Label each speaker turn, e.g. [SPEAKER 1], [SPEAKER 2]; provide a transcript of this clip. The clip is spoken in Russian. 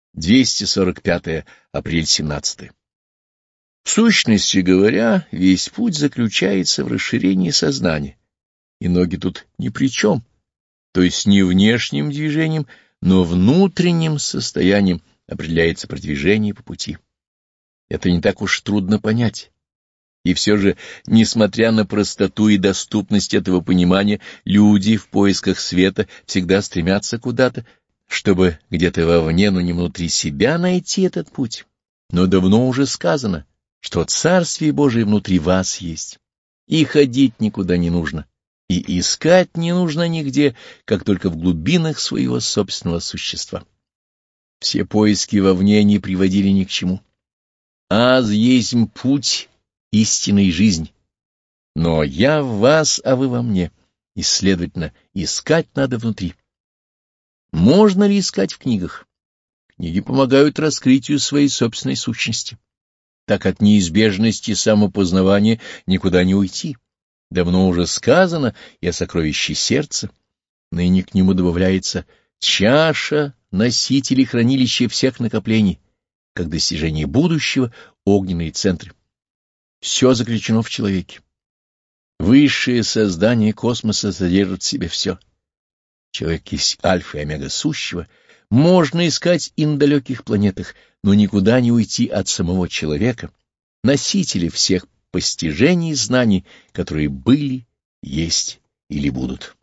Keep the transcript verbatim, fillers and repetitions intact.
[SPEAKER 1] двести сорок пятое. Апрель семнадцатое. В сущности говоря, весь путь заключается в расширении сознания, и ноги тут ни при чем, то есть не внешним движением, но внутренним состоянием определяется продвижение по пути. Это не так уж трудно понять. И все же, несмотря на простоту и доступность этого понимания, люди в поисках света всегда стремятся куда-то, чтобы где-то вовне, но не внутри себя найти этот путь. Но давно уже сказано, что Царствие Божие внутри вас есть, и ходить никуда не нужно, и искать не нужно нигде, как только в глубинах своего собственного существа. Все поиски вовне не приводили ни к чему. Аз есть путь, истина и жизнь. Но я в вас, а вы во мне, и, следовательно, искать надо внутри. Можно ли искать в книгах? Книги помогают раскрытию своей собственной сущности. Так от неизбежности самопознавания никуда не уйти. Давно уже сказано и о сокровище сердца. Ныне к нему добавляется чаша, носитель и хранилище всех накоплений, как достижение будущего, огненные центры. Все заключено в человеке. Высшее создание космоса содержит в себе все. Человек есть альфа и омега сущего. Можно искать и на далеких планетах, но никуда не уйти от самого человека, носителя всех постижений и знаний, которые были, есть или будут.